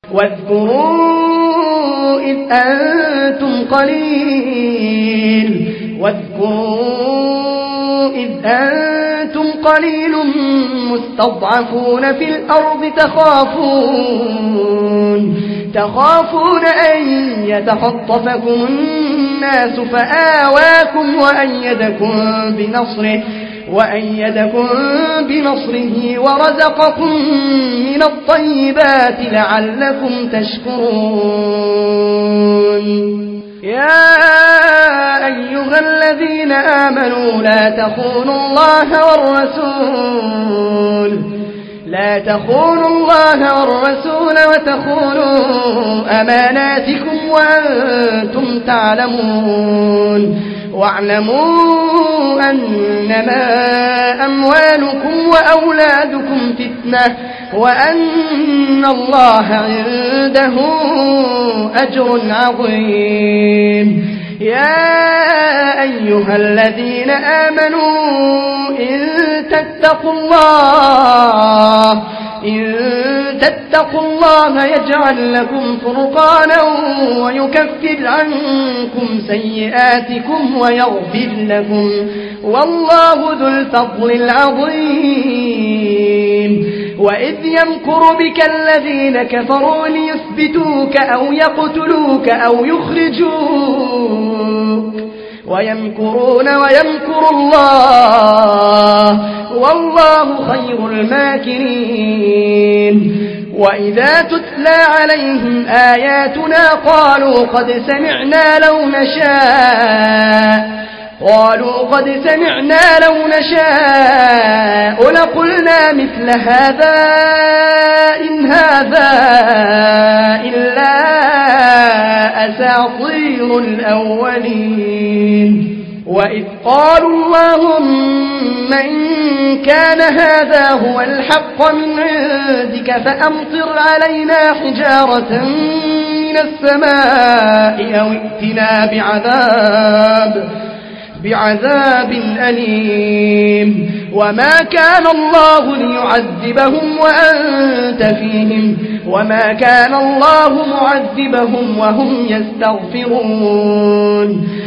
واذكروا إذ أنتم قليل مستضعفون في الأرض تخافون أن يتخطفكم الناس فآواكم وأيدكم بنصره ورزقكم من الطيبات لعلكم تشكرون. يا أيها الذين آمنوا لا تخونوا الله والرسول وتخونوا أماناتكم وأنتم تعلمون. واعلموا أنما أموالكم وأولادكم فتنة وأن الله عنده أجر عظيم. يا أيها الذين آمنوا إن تتقوا الله يجعل لكم فرقانا ويكفر عنكم سيئاتكم ويغفر لكم والله ذو الفضل العظيم. وإذ يمكر بك الذين كفروا ليثبتوك أو يقتلوك أو يخرجوك ويمكرون ويمكر الله والله خير الماكرين. وإذا تتلى عليهم آياتنا قالوا قد سمعنا لو نشاء لقلنا مثل هذا إن هذا إلا أساطير الأولين. وإذ قالوا اللهم إن كان هذا هو الحق من عندك فأمطر علينا حجارة من السماء أو ائتنا بعذاب أليم. وما كان الله ليعذبهم وأنت فيهم وما كان الله معذبهم وهم يستغفرون.